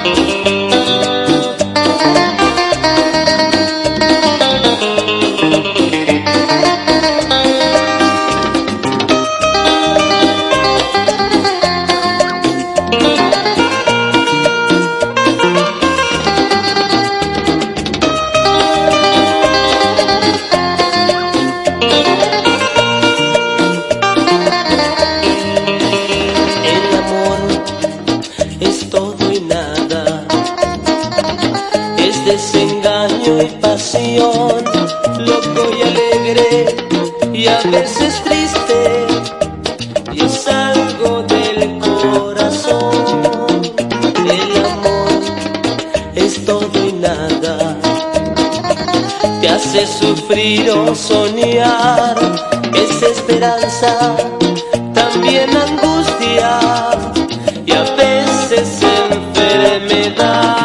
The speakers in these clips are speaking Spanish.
Desengaño y pasión, loco y alegre, y a veces triste, y es algo del corazón. El amor es todo y nada, te hace sufrir o soñar, es esperanza, también angustia, y a veces enfermedad.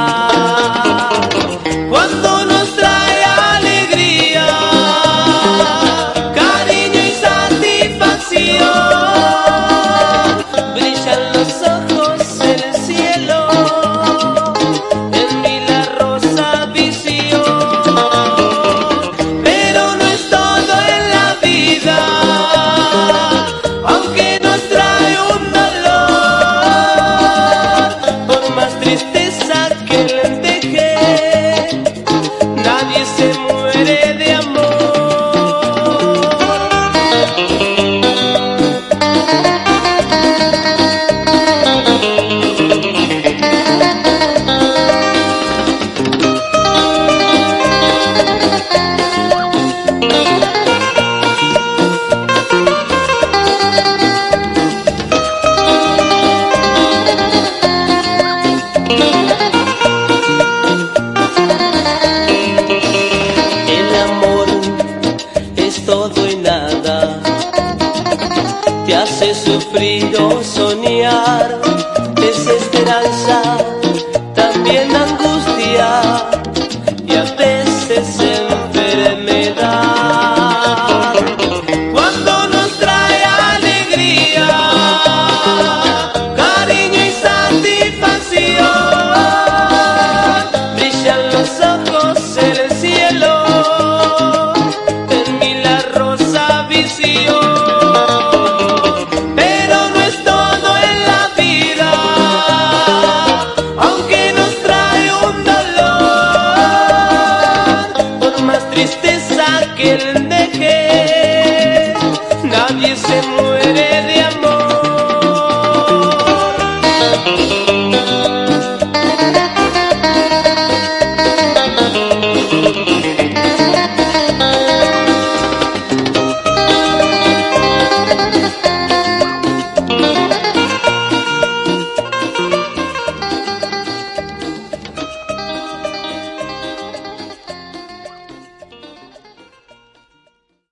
Todo y nada, te hace sufrir o soñar, desesperanza.